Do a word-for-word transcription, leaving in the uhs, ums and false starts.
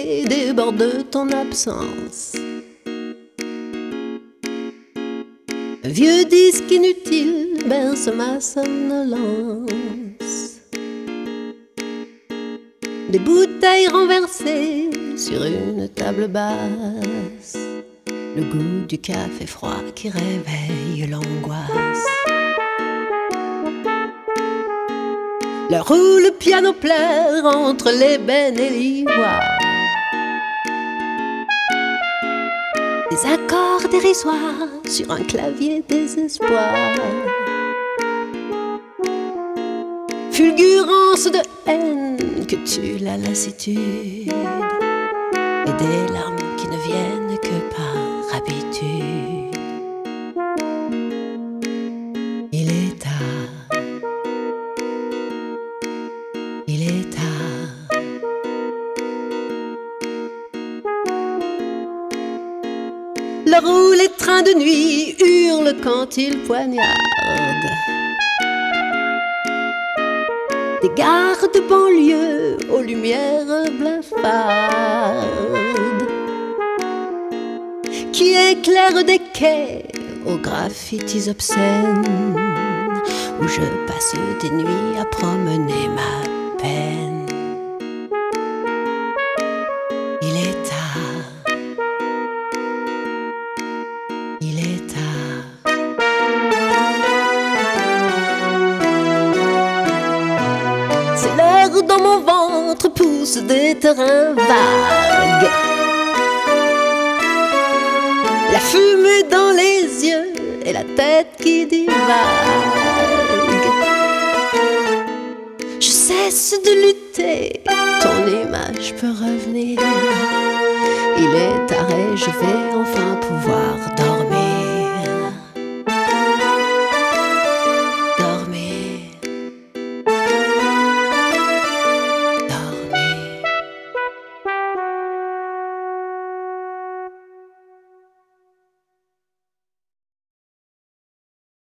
l'idée déborde de ton absence. Un vieux disque inutile berce ma somnolence. Des bouteilles renversées sur une table basse. Le goût du café froid qui réveille l'angoisse. L'heure où le piano plaire entre l'ébène et l'ivoire. Des accords dérisoires sur un clavier désespoir. Fulgurance de haine que tue la lassitude. Et des larmes qui ne viennent que par habitude. Il est tard. Il est tard. L'heure où les trains de nuit hurlent quand ils poignardent. Des gares de banlieue aux lumières blafardes qui éclairent des quais aux graffitis obscènes où je passe des nuits à promener ma peine. Il est tard. Il est tard. C'est l'heure où dans mon ventre poussent des terrains vagues. La fumée dans les yeux et la tête qui divague. Je cesse de lutter, ton image peut revenir. Il est tard et je vais enfin pouvoir dormir.